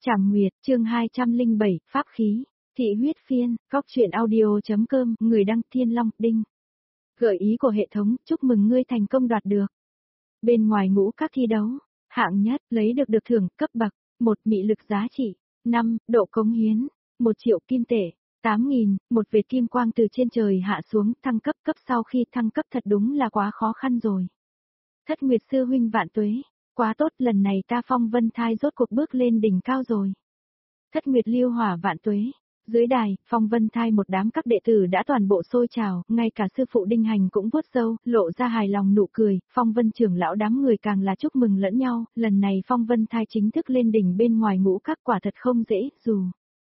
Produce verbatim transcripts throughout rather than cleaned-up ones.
Trảm Nguyệt, chương hai trăm lẻ bảy, Pháp khí, thị huyết phiên, góc truyện audio.com, người đăng Thiên Long, Đinh. Gợi ý của hệ thống, chúc mừng ngươi thành công đoạt được. Bên ngoài ngũ các thi đấu, hạng nhất, lấy được được thưởng, cấp bậc, một mị lực giá trị, năm, độ cống hiến, một triệu kim tệ, tám nghìn, một vệt kim quang từ trên trời hạ xuống, thăng cấp cấp sau khi thăng cấp thật đúng là quá khó khăn rồi. Thất Nguyệt sư huynh vạn tuế. Quá tốt, lần này ta Phong Vân Thai rốt cuộc bước lên đỉnh cao rồi. Thất Nguyệt Liêu Hỏa vạn tuế. Dưới đài, Phong Vân Thai một đám các đệ tử đã toàn bộ sôi trào, ngay cả sư phụ Đinh Hành cũng vuốt râu, lộ ra hài lòng nụ cười, Phong Vân trưởng lão đám người càng là chúc mừng lẫn nhau, lần này Phong Vân Thai chính thức lên đỉnh bên ngoài ngũ các quả thật không dễ, dù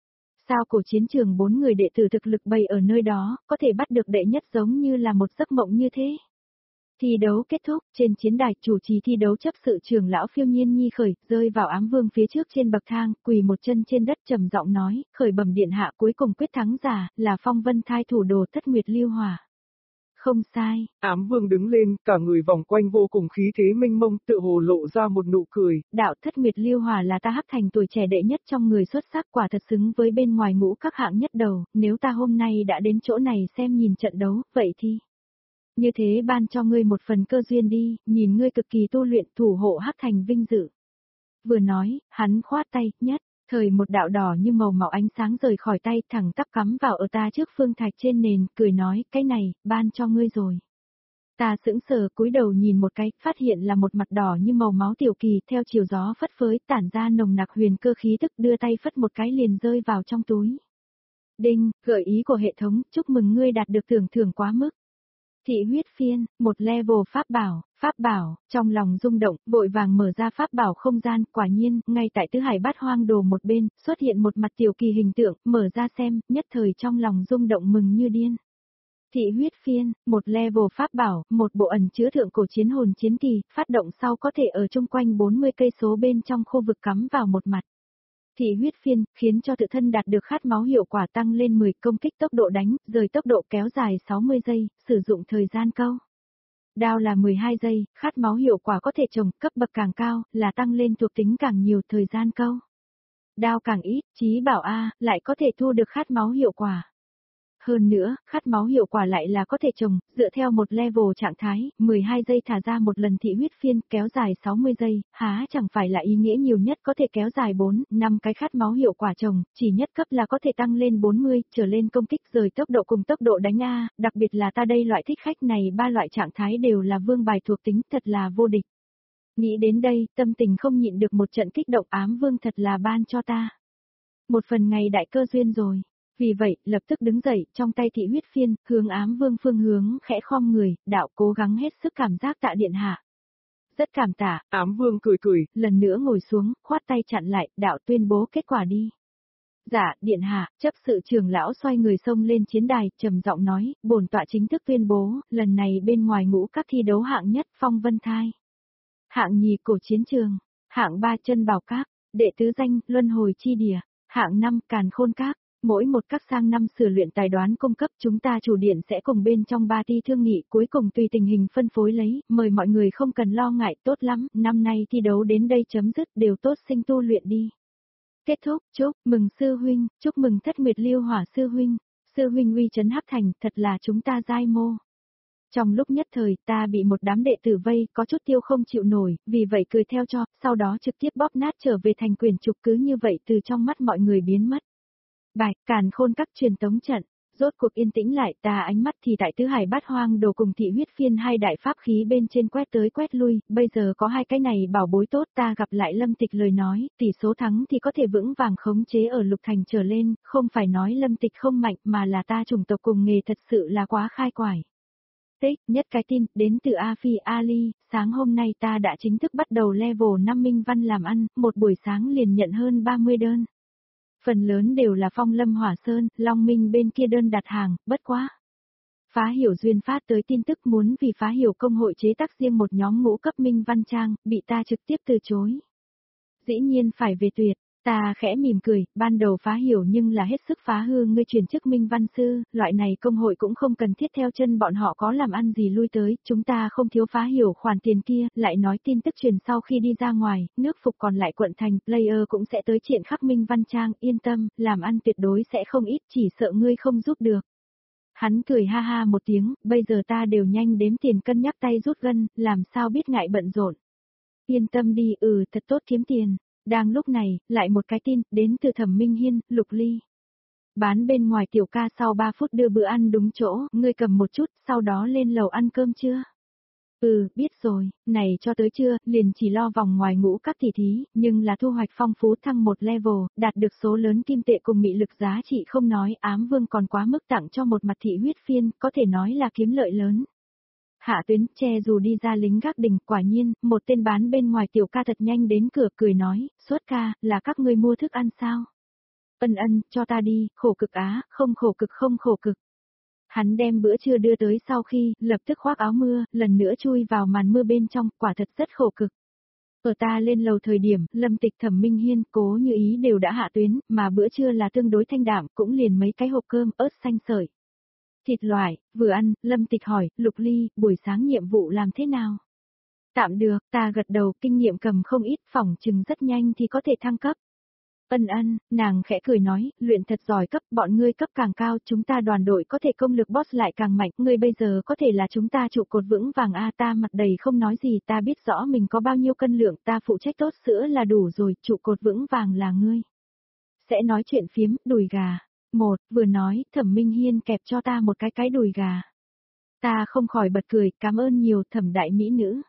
sao cổ chiến trường bốn người đệ tử thực lực bày ở nơi đó, có thể bắt được đệ nhất giống như là một giấc mộng như thế. Thi đấu kết thúc, trên chiến đài, chủ trì thi đấu chấp sự trưởng lão Phiêu Nhiên Nhi khởi, rơi vào ám vương phía trước trên bậc thang, quỳ một chân trên đất trầm giọng nói, khởi bẩm điện hạ cuối cùng quyết thắng giả, là Phong Vân Thai thủ đồ Thất Nguyệt Liêu Hỏa. Không sai. Ám vương đứng lên, cả người vòng quanh vô cùng khí thế mênh mông, tự hồ lộ ra một nụ cười. Đạo Thất Nguyệt Liêu Hỏa là ta hắc thành tuổi trẻ đệ nhất trong người xuất sắc, quả thật xứng với bên ngoài ngũ các hạng nhất đầu, nếu ta hôm nay đã đến chỗ này xem nhìn trận đấu, vậy thì như thế ban cho ngươi một phần cơ duyên đi, nhìn ngươi cực kỳ tu luyện thủ hộ hắc thành vinh dự. Vừa nói, hắn khoát tay, nhất, thời một đạo đỏ như màu máu ánh sáng rời khỏi tay thẳng tắp cắm vào ở ta trước phương thạch trên nền, cười nói, cái này, ban cho ngươi rồi. Ta sững sờ cúi đầu nhìn một cái, phát hiện là một mặt đỏ như màu máu tiểu kỳ, theo chiều gió phất phới tản ra nồng nặc huyền cơ khí tức, đưa tay phất một cái liền rơi vào trong túi. Đinh, gợi ý của hệ thống, chúc mừng ngươi đạt được thưởng thưởng quá mức. Thị huyết phiên, một level pháp bảo, pháp bảo, trong lòng rung động, vội vàng mở ra pháp bảo không gian, quả nhiên, ngay tại tứ hải bát hoang đồ một bên, xuất hiện một mặt tiểu kỳ hình tượng, mở ra xem, nhất thời trong lòng rung động mừng như điên. Thị huyết phiên, một level pháp bảo, một bộ ẩn chứa thượng cổ chiến hồn chiến kỳ, phát động sau có thể ở chung quanh bốn mươi cây số bên trong khu vực cắm vào một mặt. Thị huyết phiên, khiến cho tự thân đạt được khát máu hiệu quả tăng lên mười, công kích tốc độ đánh, rời tốc độ kéo dài sáu mươi giây, sử dụng thời gian câu. Đao là mười hai giây, khát máu hiệu quả có thể trồng, cấp bậc càng cao, là tăng lên thuộc tính càng nhiều thời gian câu. Đao càng ít, chí bảo A, lại có thể thu được khát máu hiệu quả. Hơn nữa, khát máu hiệu quả lại là có thể trồng, dựa theo một level trạng thái, mười hai giây thả ra một lần thị huyết phiên, kéo dài sáu mươi giây, há chẳng phải là ý nghĩa nhiều nhất có thể kéo dài bốn, năm cái khát máu hiệu quả trồng, chỉ nhất cấp là có thể tăng lên bốn mươi, trở lên công kích rời tốc độ cùng tốc độ đánh A, đặc biệt là ta đây loại thích khách này ba loại trạng thái đều là vương bài thuộc tính, thật là vô địch. Nghĩ đến đây, tâm tình không nhịn được một trận kích động, ám vương thật là ban cho ta một phần ngày đại cơ duyên rồi. Vì vậy, lập tức đứng dậy, trong tay thị huyết phiên, hướng ám vương phương hướng, khẽ khom người, đạo cố gắng hết sức cảm giác tạ điện hạ. Rất cảm tạ, ám vương cười cười, lần nữa ngồi xuống, khoát tay chặn lại, đạo tuyên bố kết quả đi. Dạ, điện hạ, chấp sự trưởng lão xoay người xông lên chiến đài, trầm giọng nói, bổn tọa chính thức tuyên bố, lần này bên ngoài ngũ các thi đấu hạng nhất Phong Vân Thai. Hạng nhì cổ chiến trường, hạng ba chân bảo các, đệ tứ danh, luân hồi chi địa, hạng năm càn khôn các. Mỗi một các sang năm sửa luyện tài đoán cung cấp chúng ta chủ điện sẽ cùng bên trong ba ti thương nghị cuối cùng tùy tình hình phân phối lấy, mời mọi người không cần lo ngại tốt lắm, năm nay thi đấu đến đây chấm dứt đều tốt sinh tu luyện đi. Kết thúc, chúc mừng sư huynh, chúc mừng Thất Nguyệt Liêu Hỏa sư huynh, sư huynh uy trấn hắc thành, thật là chúng ta giai mô. Trong lúc nhất thời ta bị một đám đệ tử vây có chút tiêu không chịu nổi, vì vậy cười theo cho, sau đó trực tiếp bóp nát trở về thành quyển trục cứ như vậy từ trong mắt mọi người biến mất. Bài, càn khôn các truyền tống trận, rốt cuộc yên tĩnh lại ta ánh mắt thì tại tứ hải bát hoang đồ cùng thị huyết phiên hai đại pháp khí bên trên quét tới quét lui, bây giờ có hai cái này bảo bối tốt ta gặp lại Lâm Tịch lời nói, tỷ số thắng thì có thể vững vàng khống chế ở lục thành trở lên, không phải nói Lâm Tịch không mạnh mà là ta chủng tộc cùng nghề thật sự là quá khai quải. Tích, nhất cái tin, đến từ A Phi Ali, sáng hôm nay ta đã chính thức bắt đầu level năm minh văn làm ăn, một buổi sáng liền nhận hơn ba mươi đơn. Phần lớn đều là Phong Lâm Hỏa Sơn, Long Minh bên kia đơn đặt hàng, bất quá. Phá Hiểu Duyên phát tới tin tức muốn vì Phá Hiểu công hội chế tác riêng một nhóm ngũ cấp minh văn trang, bị ta trực tiếp từ chối. Dĩ nhiên phải về tuyệt, Ta khẽ mỉm cười, ban đầu phá hiểu nhưng là hết sức phá hư ngươi truyền chức minh văn sư, loại này công hội cũng không cần thiết theo chân bọn họ có làm ăn gì lui tới, chúng ta không thiếu phá hiểu khoản tiền kia, lại nói tin tức truyền sau khi đi ra ngoài, nước phục còn lại quận thành, player cũng sẽ tới triển khắc minh văn trang, yên tâm, làm ăn tuyệt đối sẽ không ít, chỉ sợ ngươi không giúp được. Hắn cười ha ha một tiếng, bây giờ ta đều nhanh đếm tiền cân nhắc tay rút gân, làm sao biết ngại bận rộn. Yên tâm đi, ừ, thật tốt kiếm tiền. Đang lúc này, lại một cái tin, đến từ Thẩm Minh Hiên, Lục Ly. Bán bên ngoài tiểu ca sau ba phút đưa bữa ăn đúng chỗ, ngươi cầm một chút, sau đó lên lầu ăn cơm chưa? Ừ, biết rồi, này cho tới chưa, liền chỉ lo vòng ngoài ngũ các tỷ thí, nhưng là thu hoạch phong phú thăng một level, đạt được số lớn kim tệ cùng mị lực giá trị không nói, ám vương còn quá mức tặng cho một mặt thị huyết phiên, có thể nói là kiếm lợi lớn. Hạ Tuyến, che dù đi ra lính gác đỉnh, quả nhiên, một tên bán bên ngoài tiểu ca thật nhanh đến cửa cười nói, suốt ca, là các ngươi mua thức ăn sao? Ân ân, cho ta đi, khổ cực á, không khổ cực không khổ cực. Hắn đem bữa trưa đưa tới sau khi, lập tức khoác áo mưa, lần nữa chui vào màn mưa bên trong, quả thật rất khổ cực. Ở ta lên lầu thời điểm, Lâm Tịch Thẩm Minh Hiên, Cố Như Ý đều đã hạ tuyến, mà bữa trưa là tương đối thanh đạm, cũng liền mấy cái hộp cơm, ớt xanh sợi. Thịt loại, vừa ăn, Lâm Tịch hỏi, Lục Ly, buổi sáng nhiệm vụ làm thế nào? Tạm được, ta gật đầu, kinh nghiệm cầm không ít, phỏng chừng rất nhanh thì có thể thăng cấp. Ân ân, nàng khẽ cười nói, luyện thật giỏi cấp, bọn ngươi cấp càng cao, chúng ta đoàn đội có thể công lực boss lại càng mạnh, ngươi bây giờ có thể là chúng ta trụ cột vững vàng a, ta mặt đầy không nói gì, ta biết rõ mình có bao nhiêu cân lượng, ta phụ trách tốt sữa là đủ rồi, trụ cột vững vàng là ngươi. Sẽ nói chuyện phiếm, đùi gà. Một, vừa nói, Thẩm Minh Hiên kẹp cho ta một cái cái đùi gà. Ta không khỏi bật cười, cảm ơn nhiều, Thẩm đại mỹ nữ.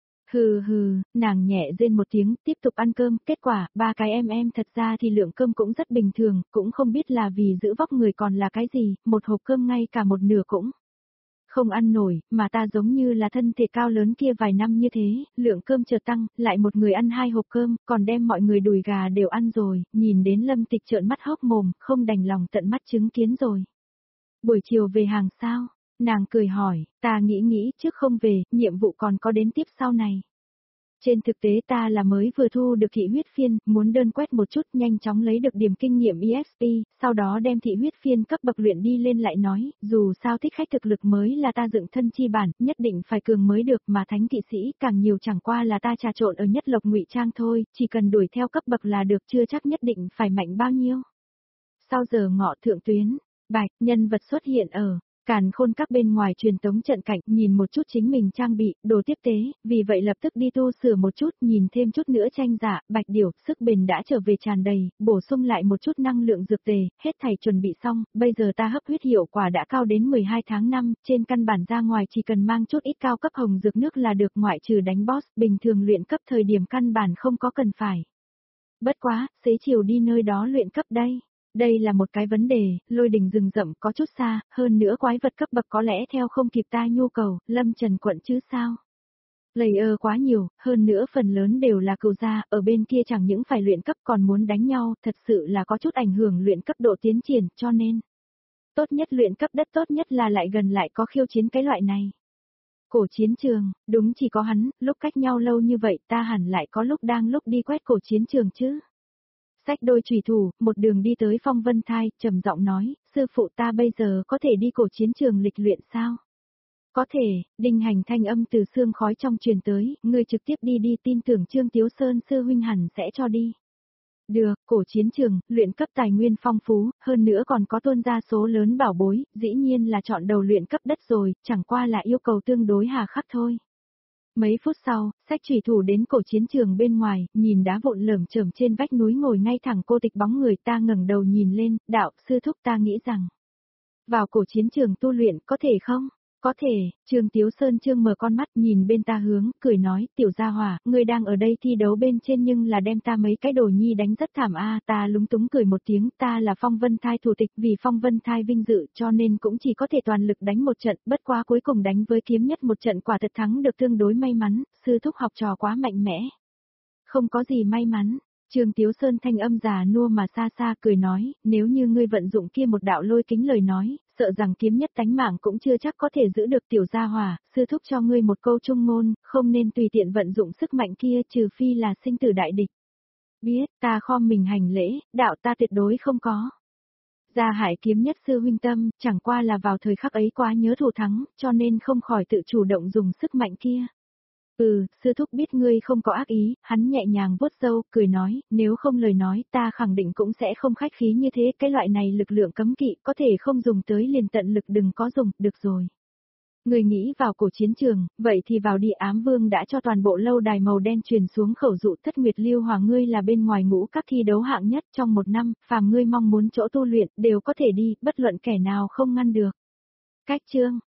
Hừ hừ, nàng nhẹ rên một tiếng, tiếp tục ăn cơm, kết quả, ba cái em em thật ra thì lượng cơm cũng rất bình thường, cũng không biết là vì giữ vóc người còn là cái gì, một hộp cơm ngay cả một nửa cũng không ăn nổi, mà ta giống như là thân thể cao lớn kia vài năm như thế, lượng cơm chợt tăng, lại một người ăn hai hộp cơm, còn đem mọi người đùi gà đều ăn rồi, nhìn đến Lâm Tịch trợn mắt hốc mồm, không đành lòng tận mắt chứng kiến rồi. Buổi chiều về hàng sao? Nàng cười hỏi, ta nghĩ nghĩ trước không về, nhiệm vụ còn có đến tiếp sau này. Trên thực tế ta là mới vừa thu được thị huyết phiên, muốn đơn quét một chút nhanh chóng lấy được điểm kinh nghiệm e ích pê, sau đó đem thị huyết phiên cấp bậc luyện đi lên lại nói, dù sao thích khách thực lực mới là ta dựng thân chi bản, nhất định phải cường mới được mà thánh kỵ sĩ càng nhiều chẳng qua là ta trà trộn ở nhất lộc ngụy trang thôi, chỉ cần đuổi theo cấp bậc là được chưa chắc nhất định phải mạnh bao nhiêu. Sau giờ ngọ thượng tuyến, bạch nhân vật xuất hiện ở Càn Khôn các bên ngoài truyền tống trận cảnh, nhìn một chút chính mình trang bị, đồ tiếp tế, vì vậy lập tức đi tu sửa một chút, nhìn thêm chút nữa tranh giả, bạch điểu, sức bền đã trở về tràn đầy, bổ sung lại một chút năng lượng dược tề, hết thảy chuẩn bị xong, bây giờ ta hấp huyết hiệu quả đã cao đến mười hai tháng năm, trên căn bản ra ngoài chỉ cần mang chút ít cao cấp hồng dược nước là được, ngoại trừ đánh boss, bình thường luyện cấp thời điểm căn bản không có cần phải. Bất quá, xế chiều đi nơi đó luyện cấp đây. Đây là một cái vấn đề, lôi đỉnh rừng rậm có chút xa, hơn nữa quái vật cấp bậc có lẽ theo không kịp ta nhu cầu, Lâm Trần quận chứ sao. Layer quá nhiều, hơn nữa phần lớn đều là cừu gia, ở bên kia chẳng những phải luyện cấp còn muốn đánh nhau, thật sự là có chút ảnh hưởng luyện cấp độ tiến triển, cho nên. Tốt nhất luyện cấp đất tốt nhất là lại gần lại có khiêu chiến cái loại này. Cổ chiến trường, đúng chỉ có hắn, lúc cách nhau lâu như vậy ta hẳn lại có lúc đang lúc đi quét cổ chiến trường chứ. Xách đôi chùy thủ, một đường đi tới Phong Vân Thai, trầm giọng nói, sư phụ ta bây giờ có thể đi cổ chiến trường lịch luyện sao? Có thể, Đinh Hành thanh âm từ xương khói trong truyền tới, ngươi trực tiếp đi đi, tin tưởng Trương Tiếu Sơn sư huynh hẳn sẽ cho đi. Được, cổ chiến trường, luyện cấp tài nguyên phong phú, hơn nữa còn có tuôn ra số lớn bảo bối, dĩ nhiên là chọn đầu luyện cấp đất rồi, chẳng qua là yêu cầu tương đối hà khắc thôi. Mấy phút sau, sách chủy thủ đến cổ chiến trường bên ngoài, nhìn đá vụn lởm chởm trên vách núi ngồi ngay thẳng cô tịch bóng người, ta ngẩng đầu nhìn lên, đạo sư thúc, ta nghĩ rằng vào cổ chiến trường tu luyện có thể không? Có thể, Trương Tiếu Sơn trương mở con mắt nhìn bên ta hướng, cười nói, tiểu gia hỏa, ngươi đang ở đây thi đấu bên trên nhưng là đem ta mấy cái đồ nhi đánh rất thảm a. Ta lúng túng cười một tiếng, ta là Phong Vân Thai thủ tịch, vì Phong Vân Thai vinh dự cho nên cũng chỉ có thể toàn lực đánh một trận, bất quá cuối cùng đánh với kiếm nhất một trận quả thật thắng được tương đối may mắn, sư thúc học trò quá mạnh mẽ. Không có gì may mắn. Trương Tiếu Sơn thanh âm già nua mà xa xa cười nói, nếu như ngươi vận dụng kia một đạo lôi kính lời nói, sợ rằng kiếm nhất tánh mạng cũng chưa chắc có thể giữ được tiểu gia hòa, sư thúc cho ngươi một câu trung ngôn, không nên tùy tiện vận dụng sức mạnh kia trừ phi là sinh tử đại địch. Biết, ta khom mình hành lễ, đạo ta tuyệt đối không có. Gia Hải kiếm nhất sư huynh tâm, chẳng qua là vào thời khắc ấy quá nhớ thù thắng, cho nên không khỏi tự chủ động dùng sức mạnh kia. Ừ, sư thúc biết ngươi không có ác ý, hắn nhẹ nhàng vuốt râu, cười nói, nếu không lời nói ta khẳng định cũng sẽ không khách khí như thế, cái loại này lực lượng cấm kỵ có thể không dùng tới liền tận lực đừng có dùng, được rồi. Người nghĩ vào cổ chiến trường, vậy thì vào đi. Ám Vương đã cho toàn bộ lâu đài màu đen truyền xuống khẩu dụ Thất Nguyệt Lưu Hòa ngươi là bên ngoài ngũ các thi đấu hạng nhất trong một năm, phàm ngươi mong muốn chỗ tu luyện đều có thể đi, bất luận kẻ nào không ngăn được. Cách chương